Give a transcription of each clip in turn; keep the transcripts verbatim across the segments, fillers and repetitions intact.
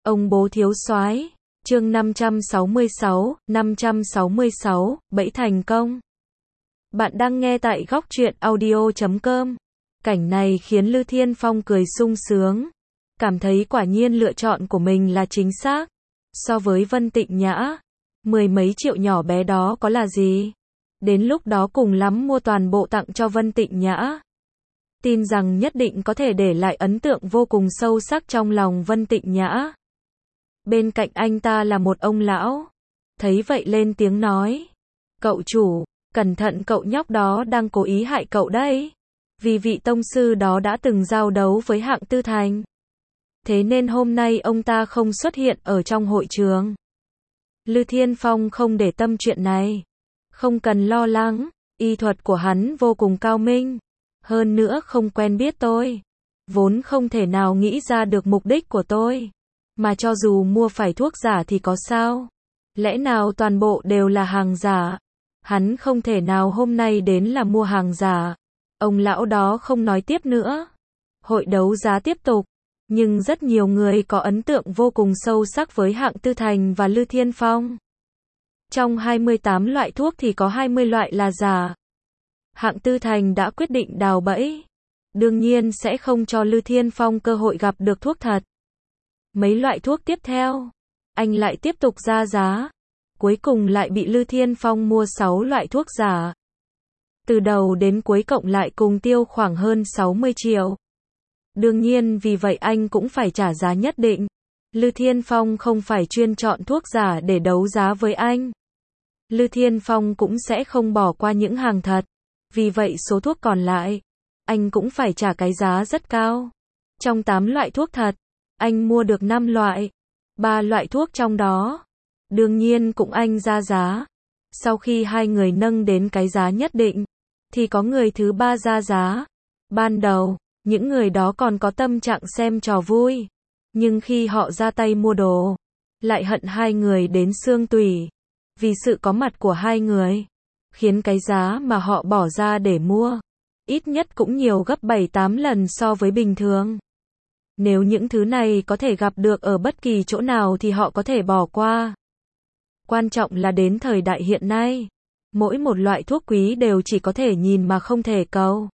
Ông bố thiếu soái, chương năm trăm sáu mươi sáu, năm trăm sáu mươi sáu, bẫy thành công. Bạn đang nghe tại góc truyện audio chấm com. Cảnh này khiến Lư Thiên Phong cười sung sướng, cảm thấy quả nhiên lựa chọn của mình là chính xác. So với Vân Tịnh Nhã, mười mấy triệu nhỏ bé đó có là gì? Đến lúc đó cùng lắm mua toàn bộ tặng cho Vân Tịnh Nhã. Tin rằng nhất định có thể để lại ấn tượng vô cùng sâu sắc trong lòng Vân Tịnh Nhã. Bên cạnh anh ta là một ông lão, thấy vậy lên tiếng nói: "Cậu chủ, cẩn thận, cậu nhóc đó đang cố ý hại cậu đấy. Vì vị tông sư đó đã từng giao đấu với Hạng Tư Thành. Thế nên hôm nay ông ta không xuất hiện ở trong hội trường." Lư Thiên Phong không để tâm chuyện này. Không cần lo lắng, y thuật của hắn vô cùng cao minh. Hơn nữa không quen biết tôi, vốn không thể nào nghĩ ra được mục đích của tôi. Mà cho dù mua phải thuốc giả thì có sao? Lẽ nào toàn bộ đều là hàng giả? Hắn không thể nào hôm nay đến là mua hàng giả. Ông lão đó không nói tiếp nữa. Hội đấu giá tiếp tục. Nhưng rất nhiều người có ấn tượng vô cùng sâu sắc với Hạng Tư Thành và Lư Thiên Phong. Trong hai mươi tám loại thuốc thì có hai mươi loại là giả. Hạng Tư Thành đã quyết định đào bẫy. Đương nhiên sẽ không cho Lư Thiên Phong cơ hội gặp được thuốc thật. Mấy loại thuốc tiếp theo, anh lại tiếp tục ra giá. Cuối cùng lại bị Lư Thiên Phong mua sáu loại thuốc giả. Từ đầu đến cuối cộng lại cùng tiêu khoảng hơn sáu mươi triệu. Đương nhiên vì vậy anh cũng phải trả giá nhất định. Lư Thiên Phong không phải chuyên chọn thuốc giả để đấu giá với anh. Lư Thiên Phong cũng sẽ không bỏ qua những hàng thật. Vì vậy số thuốc còn lại, anh cũng phải trả cái giá rất cao. Trong tám loại thuốc thật, anh mua được năm loại. ba loại thuốc trong đó, đương nhiên cũng anh ra giá. Sau khi hai người nâng đến cái giá nhất định, thì có người thứ ba ra giá. Ban đầu, những người đó còn có tâm trạng xem trò vui. Nhưng khi họ ra tay mua đồ, lại hận hai người đến xương tủy. Vì sự có mặt của hai người, khiến cái giá mà họ bỏ ra để mua, ít nhất cũng nhiều gấp bảy tám lần so với bình thường. Nếu những thứ này có thể gặp được ở bất kỳ chỗ nào thì họ có thể bỏ qua. Quan trọng là đến thời đại hiện nay, mỗi một loại thuốc quý đều chỉ có thể nhìn mà không thể cầu.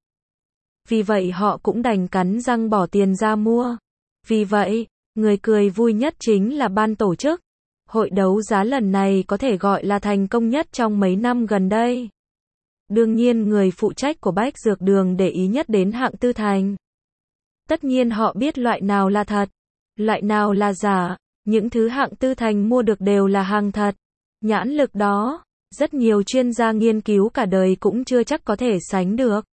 Vì vậy họ cũng đành cắn răng bỏ tiền ra mua. Vì vậy, người cười vui nhất chính là ban tổ chức. Hội đấu giá lần này có thể gọi là thành công nhất trong mấy năm gần đây. Đương nhiên người phụ trách của Bách Dược Đường để ý nhất đến Hạng Tư Thành. Tất nhiên họ biết loại nào là thật, loại nào là giả. Những thứ Hạng Tư Thành mua được đều là hàng thật. Nhãn lực đó, rất nhiều chuyên gia nghiên cứu cả đời cũng chưa chắc có thể sánh được.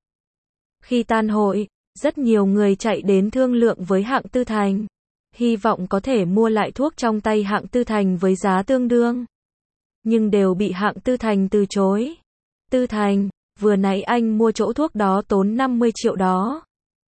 Khi tan hội, rất nhiều người chạy đến thương lượng với Hạng Tư Thành, hy vọng có thể mua lại thuốc trong tay Hạng Tư Thành với giá tương đương. Nhưng đều bị Hạng Tư Thành từ chối. Tư Thành, vừa nãy anh mua chỗ thuốc đó tốn năm mươi triệu đó.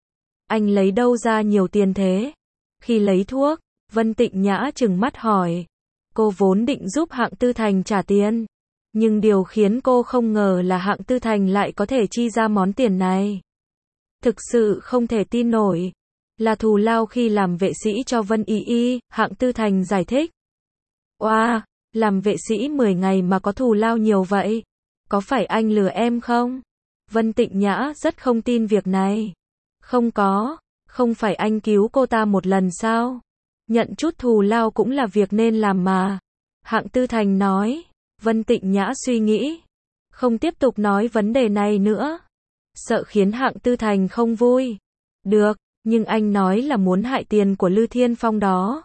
Anh lấy đâu ra nhiều tiền thế? Khi lấy thuốc, Vân Tịnh Nhã trừng mắt hỏi. Cô vốn định giúp Hạng Tư Thành trả tiền. Nhưng điều khiến cô không ngờ là Hạng Tư Thành lại có thể chi ra món tiền này. Thực sự không thể tin nổi. Là thù lao khi làm vệ sĩ cho Vân Y Y, Hạng Tư Thành giải thích. Oa, wow, làm vệ sĩ mười ngày mà có thù lao nhiều vậy? Có phải anh lừa em không? Vân Tịnh Nhã rất không tin việc này. Không có, không phải anh cứu cô ta một lần sao? Nhận chút thù lao cũng là việc nên làm mà. Hạng Tư Thành nói. Vân Tịnh Nhã suy nghĩ, không tiếp tục nói vấn đề này nữa, sợ khiến Hạng Tư Thành không vui. Được, nhưng anh nói là muốn hại tiền của Lư Thiên Phong đó.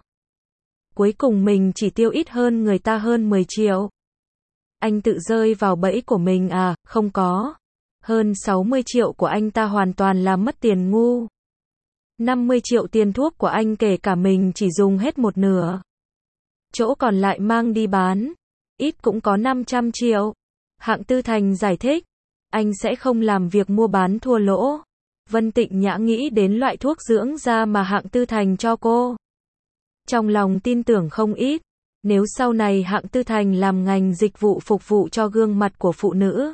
Cuối cùng mình chỉ tiêu ít hơn người ta hơn mười triệu. Anh tự rơi vào bẫy của mình à? Không có. Hơn sáu mươi triệu của anh ta hoàn toàn là mất tiền ngu. năm mươi triệu tiền thuốc của anh kể cả mình chỉ dùng hết một nửa. Chỗ còn lại mang đi bán, ít cũng có năm trăm triệu. Hạng Tư Thành giải thích, anh sẽ không làm việc mua bán thua lỗ. Vân Tịnh Nhã nghĩ đến loại thuốc dưỡng da mà Hạng Tư Thành cho cô. Trong lòng tin tưởng không ít, nếu sau này Hạng Tư Thành làm ngành dịch vụ phục vụ cho gương mặt của phụ nữ,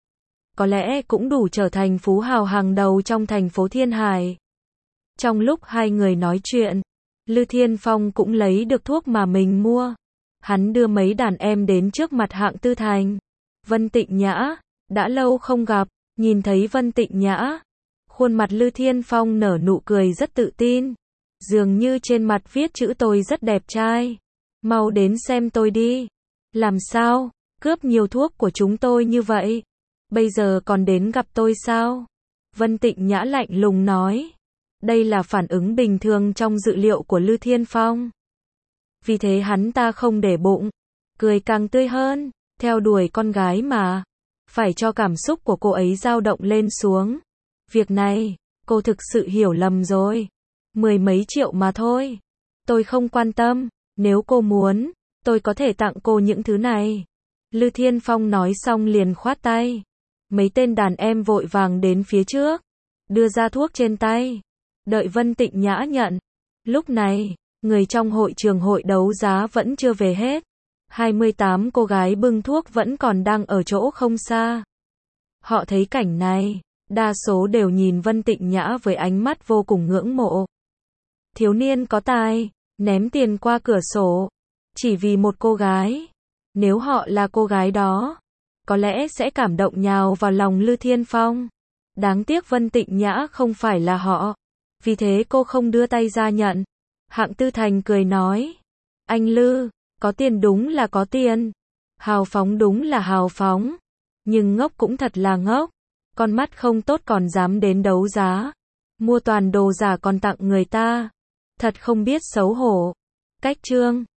có lẽ cũng đủ trở thành phú hào hàng đầu trong thành phố Thiên Hải. Trong lúc hai người nói chuyện, Lư Thiên Phong cũng lấy được thuốc mà mình mua. Hắn đưa mấy đàn em đến trước mặt Hạng Tư Thành. Vân Tịnh Nhã, đã lâu không gặp, nhìn thấy Vân Tịnh Nhã. Khuôn mặt Lư Thiên Phong nở nụ cười rất tự tin. Dường như trên mặt viết chữ tôi rất đẹp trai. Mau đến xem tôi đi. Làm sao, cướp nhiều thuốc của chúng tôi như vậy? Bây giờ còn đến gặp tôi sao? Vân Tịnh Nhã lạnh lùng nói. Đây là phản ứng bình thường trong dự liệu của Lư Thiên Phong. Vì thế hắn ta không để bụng, cười càng tươi hơn, theo đuổi con gái mà. Phải cho cảm xúc của cô ấy dao động lên xuống. Việc này, cô thực sự hiểu lầm rồi. Mười mấy triệu mà thôi. Tôi không quan tâm, nếu cô muốn, tôi có thể tặng cô những thứ này. Lư Thiên Phong nói xong liền khoát tay. Mấy tên đàn em vội vàng đến phía trước, đưa ra thuốc trên tay. Đợi Vân Tịnh Nhã nhận. Lúc này, người trong hội trường hội đấu giá vẫn chưa về hết. hai mươi tám cô gái bưng thuốc vẫn còn đang ở chỗ không xa. Họ thấy cảnh này, đa số đều nhìn Vân Tịnh Nhã với ánh mắt vô cùng ngưỡng mộ. Thiếu niên có tài, ném tiền qua cửa sổ, chỉ vì một cô gái. Nếu họ là cô gái đó, có lẽ sẽ cảm động nhào vào lòng Lư Thiên Phong. Đáng tiếc Vân Tịnh Nhã không phải là họ, vì thế cô không đưa tay ra nhận. Hạng Tư Thành cười nói, anh Lư, có tiền đúng là có tiền, hào phóng đúng là hào phóng, nhưng ngốc cũng thật là ngốc, con mắt không tốt còn dám đến đấu giá, mua toàn đồ giả còn tặng người ta, thật không biết xấu hổ. Cách chương